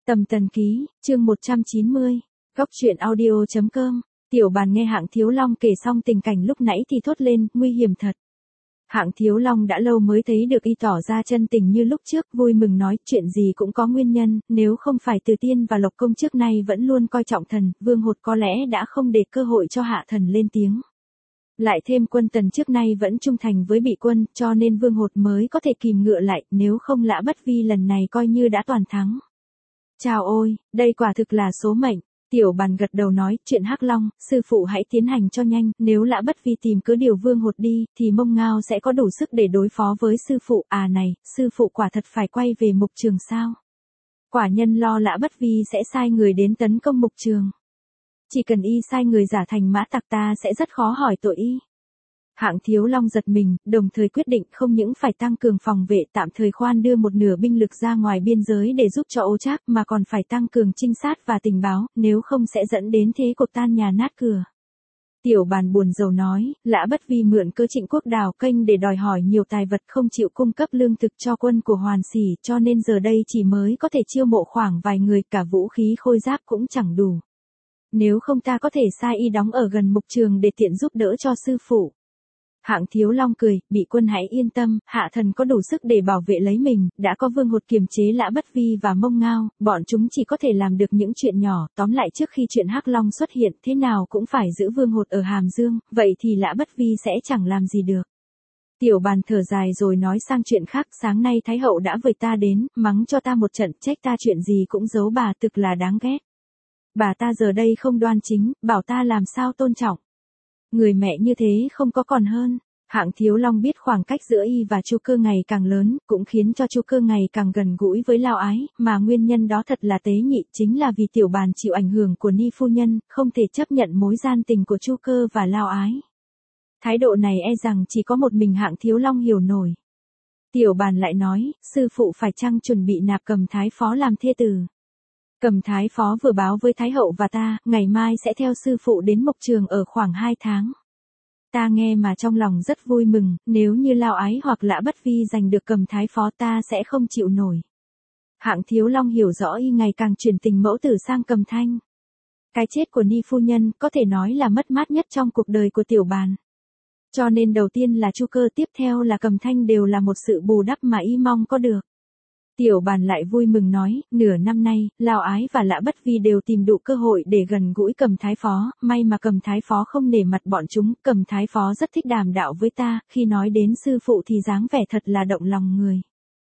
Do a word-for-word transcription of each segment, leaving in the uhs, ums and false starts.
Tầm Tần Ký, chương một trăm chín mươi, Góc truyện audio chấm com. Tiểu Bàn nghe Hạng Thiếu Long kể xong tình cảnh lúc nãy thì thốt lên, nguy hiểm thật. Hạng Thiếu Long đã lâu mới thấy được y tỏ ra chân tình như lúc trước, vui mừng nói, chuyện gì cũng có nguyên nhân, nếu không phải Từ Tiên và Lộc Công trước nay vẫn luôn coi trọng thần, Vương Hột có lẽ đã không để cơ hội cho Hạ Thần lên tiếng. Lại thêm Quân Tần trước nay vẫn trung thành với Bị Quân, cho nên Vương Hột mới có thể kìm ngựa lại, nếu không Lã Bất Vi lần này coi như đã toàn thắng. Chào ôi, đây quả thực là số mệnh. Tiểu Bàn gật đầu nói, chuyện Hắc Long, sư phụ hãy tiến hành cho nhanh, nếu Lã Bất Vi tìm cứ điều Vương Hột đi, thì Mông Ngao sẽ có đủ sức để đối phó với sư phụ. À này, sư phụ quả thật phải quay về Mục Trường sao? Quả nhân lo Lã Bất Vi sẽ sai người đến tấn công Mục Trường. Chỉ cần y sai người giả thành mã tặc ta sẽ rất khó hỏi tội y. Hạng Thiếu Long giật mình, đồng thời quyết định không những phải tăng cường phòng vệ, tạm thời khoan đưa một nửa binh lực ra ngoài biên giới để giúp cho Ô Trác, mà còn phải tăng cường trinh sát và tình báo, nếu không sẽ dẫn đến thế cục tan nhà nát cửa. Tiểu Bàn buồn rầu nói, Lã Bất Vi mượn cơ Trịnh Quốc đào kênh để đòi hỏi nhiều tài vật, không chịu cung cấp lương thực cho quân của Hoàn Xỉ, cho nên giờ đây chỉ mới có thể chiêu mộ khoảng vài người, cả vũ khí khôi giáp cũng chẳng đủ. Nếu không ta có thể sai y đóng ở gần Mục Trường để tiện giúp đỡ cho sư phụ. Hạng Thiếu Long cười, Bị Quân hãy yên tâm, Hạ Thần có đủ sức để bảo vệ lấy mình, đã có Vương Hột kiềm chế Lã Bất Vi và Mông Ngao, bọn chúng chỉ có thể làm được những chuyện nhỏ, tóm lại trước khi chuyện Hắc Long xuất hiện, thế nào cũng phải giữ Vương Hột ở Hàm Dương, vậy thì Lã Bất Vi sẽ chẳng làm gì được. Tiểu Bàn thở dài rồi nói sang chuyện khác, sáng nay Thái Hậu đã vời ta đến, mắng cho ta một trận, trách ta chuyện gì cũng giấu bà, thực là đáng ghét. Bà ta giờ đây không đoan chính, bảo ta làm sao tôn trọng. Người mẹ như thế không có còn hơn. Hạng Thiếu Long biết khoảng cách giữa y và Chu Cơ ngày càng lớn, cũng khiến cho Chu Cơ ngày càng gần gũi với Lao Ái, mà nguyên nhân đó thật là tế nhị, chính là vì Tiểu Bàn chịu ảnh hưởng của Ni phu nhân, không thể chấp nhận mối gian tình của Chu Cơ và Lao Ái. Thái độ này e rằng chỉ có một mình Hạng Thiếu Long hiểu nổi. Tiểu Bàn lại nói, sư phụ phải chăng chuẩn bị nạp Cầm Thái Phó làm thê tử. Cầm Thái Phó vừa báo với Thái Hậu và ta, ngày mai sẽ theo sư phụ đến Mộc Trường ở khoảng hai tháng. Ta nghe mà trong lòng rất vui mừng, nếu như Lao Ái hoặc Lã Bất Vi giành được Cầm Thái Phó ta sẽ không chịu nổi. Hạng Thiếu Long hiểu rõ y ngày càng chuyển tình mẫu tử sang Cầm Thanh. Cái chết của Ni phu nhân có thể nói là mất mát nhất trong cuộc đời của Tiểu Bàn. Cho nên đầu tiên là Chu Cơ, tiếp theo là Cầm Thanh đều là một sự bù đắp mà y mong có được. Tiểu Bàn lại vui mừng nói, nửa năm nay, Lao Ái và Lã Bất Vi đều tìm đủ cơ hội để gần gũi Cầm Thái Phó, may mà Cầm Thái Phó không nể mặt bọn chúng, Cầm Thái Phó rất thích đàm đạo với ta, khi nói đến sư phụ thì dáng vẻ thật là động lòng người.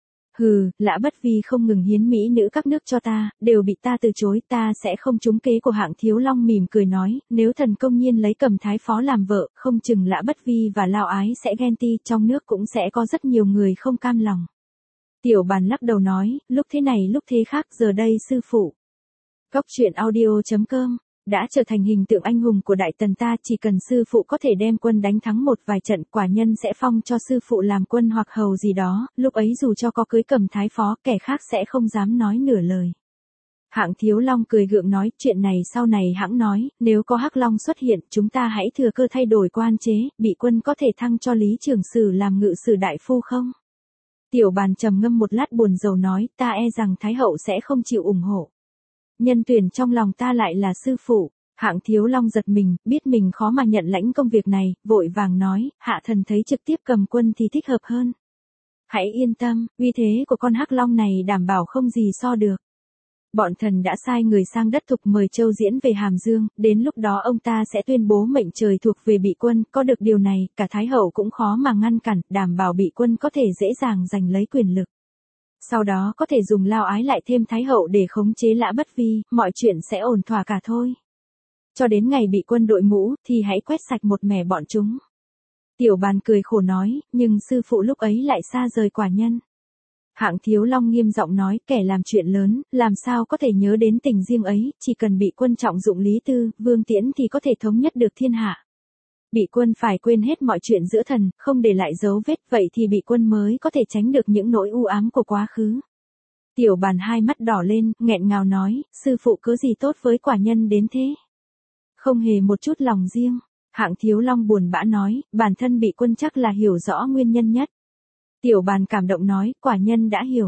Hừ, Lã Bất Vi không ngừng hiến mỹ nữ các nước cho ta, đều bị ta từ chối, ta sẽ không trúng kế của Hạng Thiếu Long mỉm cười nói, nếu thần công nhiên lấy Cầm Thái Phó làm vợ, không chừng Lã Bất Vi và Lao Ái sẽ ghen ti, trong nước cũng sẽ có rất nhiều người không cam lòng. Tiểu Bàn lắc đầu nói, lúc thế này lúc thế khác, giờ đây sư phụ. Góc truyện audio chấm com, đã trở thành hình tượng anh hùng của Đại Tần ta, chỉ cần sư phụ có thể đem quân đánh thắng một vài trận, quả nhân sẽ phong cho sư phụ làm quân hoặc hầu gì đó, lúc ấy dù cho có cưới Cầm Thái Phó, kẻ khác sẽ không dám nói nửa lời. Hạng Thiếu Long cười gượng nói, chuyện này sau này hãng nói, nếu có Hắc Long xuất hiện, chúng ta hãy thừa cơ thay đổi quan chế, Bị Quân có thể thăng cho Lý Trường Sử làm ngự sử đại phu không? Tiểu Bàn trầm ngâm một lát buồn rầu nói, ta e rằng Thái Hậu sẽ không chịu ủng hộ. Nhân tuyển trong lòng ta lại là sư phụ. Hạng Thiếu Long giật mình, biết mình khó mà nhận lãnh công việc này, vội vàng nói, Hạ Thần thấy trực tiếp cầm quân thì thích hợp hơn. Hãy yên tâm, uy thế của con Hắc Long này đảm bảo không gì so được. Bọn thần đã sai người sang đất Thục mời Châu Diễn về Hàm Dương, đến lúc đó ông ta sẽ tuyên bố mệnh trời thuộc về Bị Quân, có được điều này, cả Thái Hậu cũng khó mà ngăn cản, đảm bảo Bị Quân có thể dễ dàng giành lấy quyền lực. Sau đó có thể dùng Lao Ái lại thêm Thái Hậu để khống chế Lã Bất Vi, mọi chuyện sẽ ổn thỏa cả thôi. Cho đến ngày Bị Quân đội mũ, thì hãy quét sạch một mẻ bọn chúng. Tiểu Bàn cười khổ nói, nhưng sư phụ lúc ấy lại xa rời quả nhân. Hạng Thiếu Long nghiêm giọng nói, kẻ làm chuyện lớn, làm sao có thể nhớ đến tình riêng ấy, chỉ cần Bị Quân trọng dụng Lý Tư, Vương Tiễn thì có thể thống nhất được thiên hạ. Bị Quân phải quên hết mọi chuyện giữa thần, không để lại dấu vết, vậy thì Bị Quân mới có thể tránh được những nỗi u ám của quá khứ. Tiểu Bàn hai mắt đỏ lên, nghẹn ngào nói, sư phụ cớ gì tốt với quả nhân đến thế? Không hề một chút lòng riêng. Hạng Thiếu Long buồn bã nói, bản thân Bị Quân chắc là hiểu rõ nguyên nhân nhất. Tiểu Bàn cảm động nói, quả nhân đã hiểu.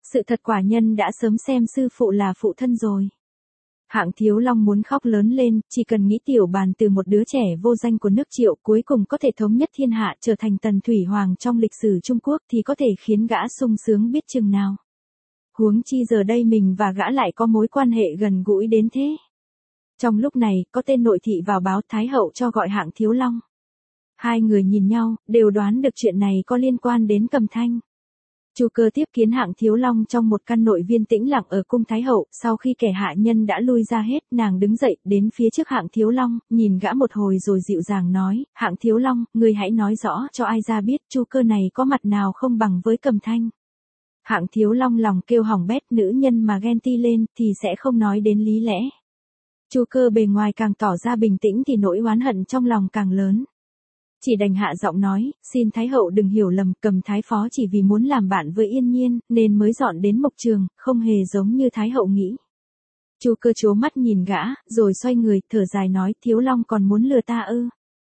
Sự thật quả nhân đã sớm xem sư phụ là phụ thân rồi. Hạng Thiếu Long muốn khóc lớn lên, chỉ cần nghĩ Tiểu Bàn từ một đứa trẻ vô danh của nước Triệu cuối cùng có thể thống nhất thiên hạ trở thành tần thủy hoàng trong lịch sử Trung Quốc thì có thể khiến gã sung sướng biết chừng nào. Huống chi giờ đây mình và gã lại có mối quan hệ gần gũi đến thế. Trong lúc này, có tên nội thị vào báo Thái hậu cho gọi Hạng Thiếu Long. Hai người nhìn nhau, đều đoán được chuyện này có liên quan đến Cầm Thanh. Chu Cơ tiếp kiến Hạng Thiếu Long trong một căn nội viên tĩnh lặng ở cung Thái hậu, sau khi kẻ hạ nhân đã lui ra hết, nàng đứng dậy, đến phía trước Hạng Thiếu Long, nhìn gã một hồi rồi dịu dàng nói, Hạng Thiếu Long, người hãy nói rõ cho ai ra biết Chu Cơ này có mặt nào không bằng với Cầm Thanh. Hạng Thiếu Long lòng kêu hỏng bét, nữ nhân mà ghen ti lên thì sẽ không nói đến lý lẽ. Chu Cơ bề ngoài càng tỏ ra bình tĩnh thì nỗi oán hận trong lòng càng lớn. Chỉ đành hạ giọng nói, xin Thái hậu đừng hiểu lầm, Cầm Thái phó chỉ vì muốn làm bạn với Yên Nhiên, nên mới dọn đến Mộc Trường, không hề giống như Thái hậu nghĩ. Chu Cơ trố mắt nhìn gã, rồi xoay người, thở dài nói, Thiếu Long còn muốn lừa ta ư?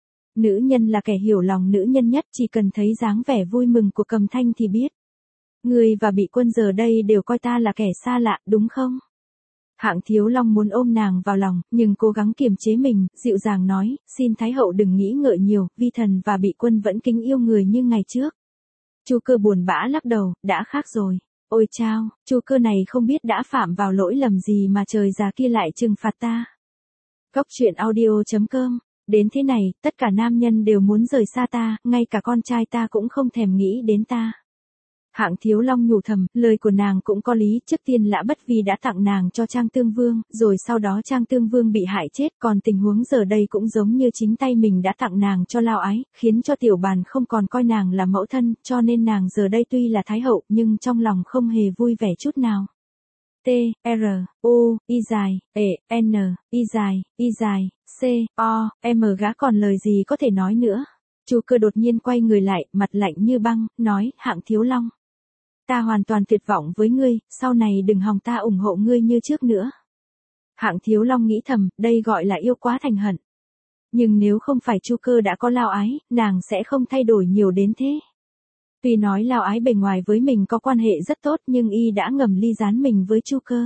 Nữ nhân là kẻ hiểu lòng nữ nhân nhất, chỉ cần thấy dáng vẻ vui mừng của Cầm Thanh thì biết. Ngươi và Bị Quân giờ đây đều coi ta là kẻ xa lạ, đúng không? Hạng Thiếu Long muốn ôm nàng vào lòng, nhưng cố gắng kiềm chế mình, dịu dàng nói, xin Thái hậu đừng nghĩ ngợi nhiều, Vi thần và Bị Quân vẫn kính yêu người như ngày trước. Chu Cơ buồn bã lắc đầu, đã khác rồi. Ôi chao, Chu Cơ này không biết đã phạm vào lỗi lầm gì mà trời già kia lại trừng phạt ta. Cốc truyện audio chấm com. Đến thế này, tất cả nam nhân đều muốn rời xa ta, ngay cả con trai ta cũng không thèm nghĩ đến ta. Hạng Thiếu Long nhủ thầm, lời của nàng cũng có lý, trước tiên Lã Bất Vi đã tặng nàng cho Trang Tương Vương, rồi sau đó Trang Tương Vương bị hại chết, còn tình huống giờ đây cũng giống như chính tay mình đã tặng nàng cho Lao Ái, khiến cho Tiểu Bàn không còn coi nàng là mẫu thân, cho nên nàng giờ đây tuy là Thái hậu, nhưng trong lòng không hề vui vẻ chút nào. T, R, U, Y dài, E, N, Y dài, Y dài, C, O, M gã còn lời gì có thể nói nữa. Chu Cơ đột nhiên quay người lại, mặt lạnh như băng, nói, Hạng Thiếu Long. Ta hoàn toàn tuyệt vọng với ngươi, sau này đừng hòng ta ủng hộ ngươi như trước nữa. Hạng Thiếu Long nghĩ thầm, đây gọi là yêu quá thành hận. Nhưng nếu không phải Chu Cơ đã có Lao Ái, nàng sẽ không thay đổi nhiều đến thế. Tuy nói Lao Ái bề ngoài với mình có quan hệ rất tốt nhưng y đã ngầm ly gián mình với Chu Cơ.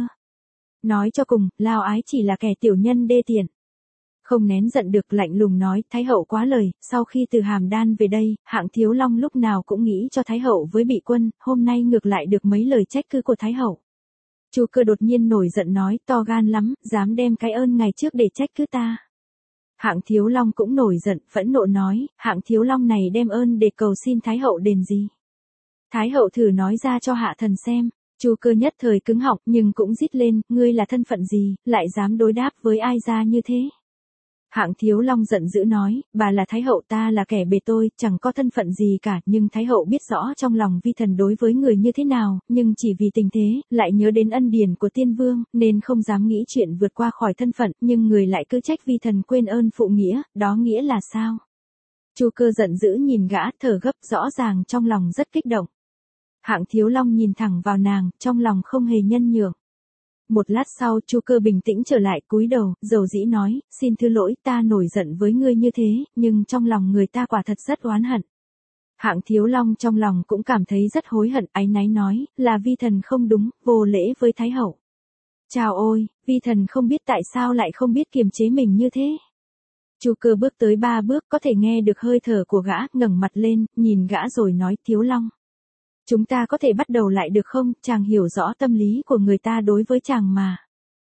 Nói cho cùng, Lao Ái chỉ là kẻ tiểu nhân đê tiện. Không nén giận được, lạnh lùng nói, Thái hậu quá lời, sau khi từ Hàm Đan về đây, Hạng Thiếu Long lúc nào cũng nghĩ cho Thái hậu với Bị Quân, hôm nay ngược lại được mấy lời trách cứ của Thái hậu. Chu Cơ đột nhiên nổi giận nói, to gan lắm, dám đem cái ơn ngày trước để trách cứ ta. Hạng Thiếu Long cũng nổi giận, phẫn nộ nói, Hạng Thiếu Long này đem ơn để cầu xin Thái hậu đền gì? Thái hậu thử nói ra cho hạ thần xem. Chu Cơ nhất thời cứng họng nhưng cũng rít lên, ngươi là thân phận gì, lại dám đối đáp với ai ra như thế? Hạng Thiếu Long giận dữ nói, bà là Thái hậu, ta là kẻ bề tôi, chẳng có thân phận gì cả, nhưng Thái hậu biết rõ trong lòng vi thần đối với người như thế nào, nhưng chỉ vì tình thế, lại nhớ đến ân điển của tiên vương, nên không dám nghĩ chuyện vượt qua khỏi thân phận, nhưng người lại cứ trách vi thần quên ơn phụ nghĩa, đó nghĩa là sao? Chu Cơ giận dữ nhìn gã, thở gấp, rõ ràng trong lòng rất kích động. Hạng Thiếu Long nhìn thẳng vào nàng, trong lòng không hề nhân nhượng. Một lát sau, Chu Cơ bình tĩnh trở lại, cúi đầu, dầu dĩ nói, xin thứ lỗi, ta nổi giận với ngươi như thế, nhưng trong lòng người ta quả thật rất oán hận. Hạng Thiếu Long trong lòng cũng cảm thấy rất hối hận, áy náy nói, là vi thần không đúng, vô lễ với Thái hậu. Chào ôi, vi thần không biết tại sao lại không biết kiềm chế mình như thế. Chu Cơ bước tới ba bước, có thể nghe được hơi thở của gã, ngẩng mặt lên, nhìn gã rồi nói, Thiếu Long. Chúng ta có thể bắt đầu lại được không, chàng hiểu rõ tâm lý của người ta đối với chàng mà.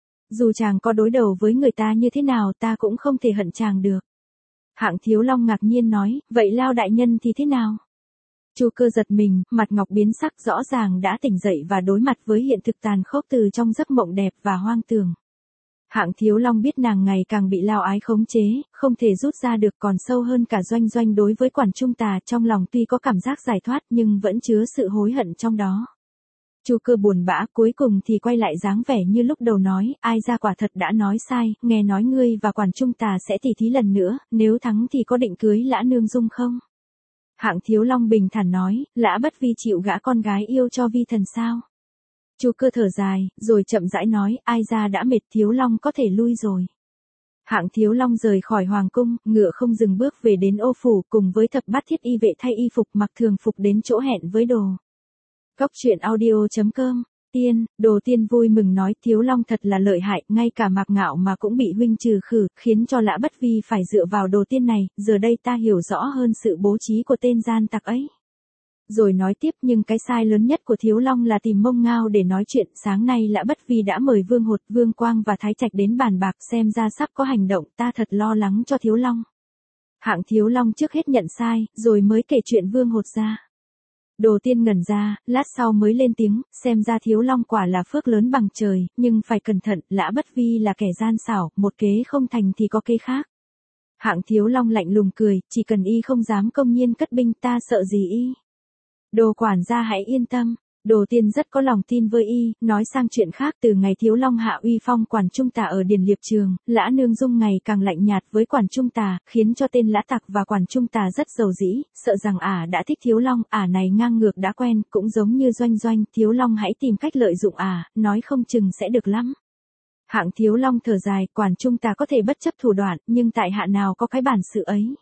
Dù chàng có đối đầu với người ta như thế nào ta cũng không thể hận chàng được. Hạng Thiếu Long ngạc nhiên nói, vậy Lao đại nhân thì thế nào? Chu Cơ giật mình, mặt ngọc biến sắc, rõ ràng đã tỉnh dậy và đối mặt với hiện thực tàn khốc từ trong giấc mộng đẹp và hoang tường. Hạng Thiếu Long biết nàng ngày càng bị Lao Ái khống chế, không thể rút ra được, còn sâu hơn cả Doanh Doanh đối với Quản Trung Tà, trong lòng tuy có cảm giác giải thoát nhưng vẫn chứa sự hối hận trong đó. Chu Cơ buồn bã, cuối cùng thì quay lại dáng vẻ như lúc đầu nói, ai ra quả thật đã nói sai, nghe nói ngươi và Quản Trung Tà sẽ tỉ thí lần nữa, nếu thắng thì có định cưới Lã nương dung không? Hạng Thiếu Long bình thản nói, Lã Bất Vi chịu gả con gái yêu cho vi thần sao? Chu Cơ thở dài, rồi chậm rãi nói, ai ra đã mệt, Thiếu Long có thể lui rồi. Hạng Thiếu Long rời khỏi hoàng cung, ngựa không dừng bước về đến ô phủ, cùng với thập bát thiết y vệ thay y phục mặc thường phục đến chỗ hẹn với đồ. Cốc truyện audio chấm com Tiên, Đồ Tiên vui mừng nói Thiếu Long thật là lợi hại, ngay cả Mạc Ngạo mà cũng bị huynh trừ khử, khiến cho Lã Bất Vi phải dựa vào Đồ Tiên này, giờ đây ta hiểu rõ hơn sự bố trí của tên gian tặc ấy. Rồi nói tiếp nhưng cái sai lớn nhất của Thiếu Long là tìm Mông Ngao để nói chuyện, sáng nay Lã Bất Vi đã mời Vương Hột, Vương Quang và Thái Trạch đến bàn bạc xem ra sắp có hành động, ta thật lo lắng cho Thiếu Long. Hạng Thiếu Long trước hết nhận sai, rồi mới kể chuyện Vương Hột ra. Đồ Tiên ngẩn ra, lát sau mới lên tiếng, xem ra Thiếu Long quả là phước lớn bằng trời, nhưng phải cẩn thận, Lã Bất Vi là kẻ gian xảo, một kế không thành thì có kế khác. Hạng Thiếu Long lạnh lùng cười, chỉ cần y không dám công nhiên cất binh ta sợ gì y. Đồ quản gia hãy yên tâm. Đồ Tiên rất có lòng tin với y, nói sang chuyện khác từ ngày Thiếu Long hạ uy phong quản trung tả ở Điền Liệp Trường, Lã Nương Dung ngày càng lạnh nhạt với quản trung tả, khiến cho tên Lã Tặc và quản trung tả rất giàu dĩ, sợ rằng ả đã thích Thiếu Long, ả này ngang ngược đã quen, cũng giống như Doanh Doanh, Thiếu Long hãy tìm cách lợi dụng ả, nói không chừng sẽ được lắm. Hạng Thiếu Long thở dài, quản trung tả có thể bất chấp thủ đoạn, nhưng tại hạ nào có cái bản sự ấy.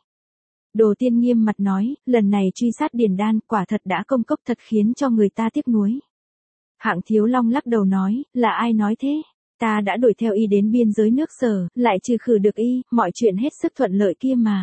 Đồ Tiên nghiêm mặt nói, lần này truy sát Điền Đan quả thật đã công cốc thật khiến cho người ta tiếc nuối. Hạng Thiếu Long lắc đầu nói, là ai nói thế? Ta đã đuổi theo y đến biên giới nước Sở, lại trừ khử được y, mọi chuyện hết sức thuận lợi kia mà.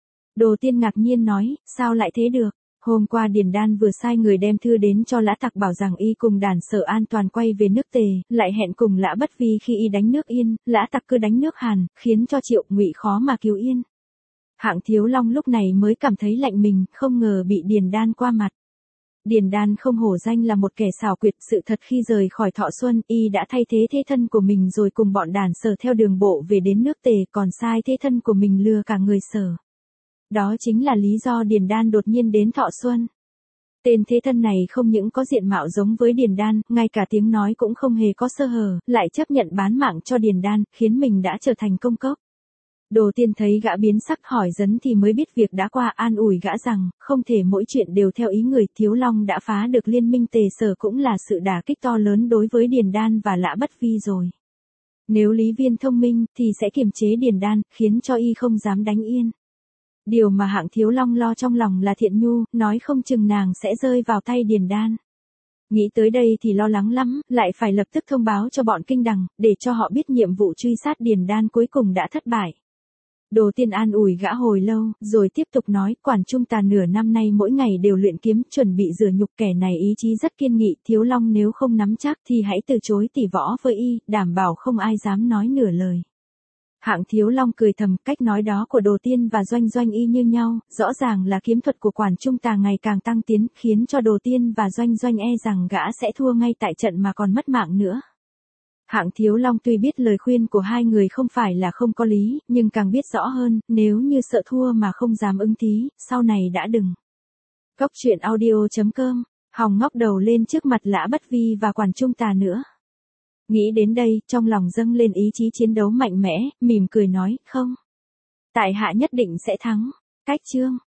Đồ Tiên ngạc nhiên nói, sao lại thế được? Hôm qua Điền Đan vừa sai người đem thư đến cho Lã Tặc bảo rằng y cùng đàn Sở an toàn quay về nước Tề, lại hẹn cùng Lã Bất Vi khi y đánh nước Yên, Lã Tặc cứ đánh nước Hàn, khiến cho Triệu Ngụy khó mà cứu Yên. Hạng Thiếu Long lúc này mới cảm thấy lạnh mình, không ngờ bị Điền Đan qua mặt. Điền Đan không hổ danh là một kẻ xảo quyệt, sự thật khi rời khỏi Thọ Xuân, y đã thay thế thế thân của mình rồi cùng bọn đàn Sở theo đường bộ về đến nước Tề, còn sai thế thân của mình lừa cả người Sở. Đó chính là lý do Điền Đan đột nhiên đến Thọ Xuân. Tên thế thân này không những có diện mạo giống với Điền Đan, ngay cả tiếng nói cũng không hề có sơ hở, lại chấp nhận bán mạng cho Điền Đan, khiến mình đã trở thành công cốc. Đồ Tiên thấy gã biến sắc hỏi dấn thì mới biết việc đã qua, an ủi gã rằng, không thể mỗi chuyện đều theo ý người, Thiếu Long đã phá được liên minh Tề Sở cũng là sự đả kích to lớn đối với Điền Đan và Lã Bất Vi rồi. Nếu Lý Viên thông minh, thì sẽ kiềm chế Điền Đan, khiến cho y không dám đánh Yên. Điều mà Hạng Thiếu Long lo trong lòng là Thiện Nhu, nói không chừng nàng sẽ rơi vào tay Điền Đan. Nghĩ tới đây thì lo lắng lắm, lại phải lập tức thông báo cho bọn Kinh Đằng, để cho họ biết nhiệm vụ truy sát Điền Đan cuối cùng đã thất bại. Đồ Tiên an ủi gã hồi lâu, rồi tiếp tục nói, quản trung tà nửa năm nay mỗi ngày đều luyện kiếm, chuẩn bị rửa nhục, kẻ này ý chí rất kiên nghị, Thiếu Long nếu không nắm chắc thì hãy từ chối tỉ võ với y, đảm bảo không ai dám nói nửa lời. Hạng Thiếu Long cười thầm, cách nói đó của Đồ Tiên và Doanh Doanh y như nhau, rõ ràng là kiếm thuật của quản trung tà ngày càng tăng tiến, khiến cho Đồ Tiên và Doanh Doanh e rằng gã sẽ thua ngay tại trận mà còn mất mạng nữa. Hạng Thiếu Long tuy biết lời khuyên của hai người không phải là không có lý, nhưng càng biết rõ hơn, nếu như sợ thua mà không dám ứng thí, sau này đã đừng. Cốc truyện audio chấm com, Hòng ngóc đầu lên trước mặt Lã Bất Vi và quản trung tà nữa. Nghĩ đến đây, trong lòng dâng lên ý chí chiến đấu mạnh mẽ, mỉm cười nói, không. Tại hạ nhất định sẽ thắng. Cách chương.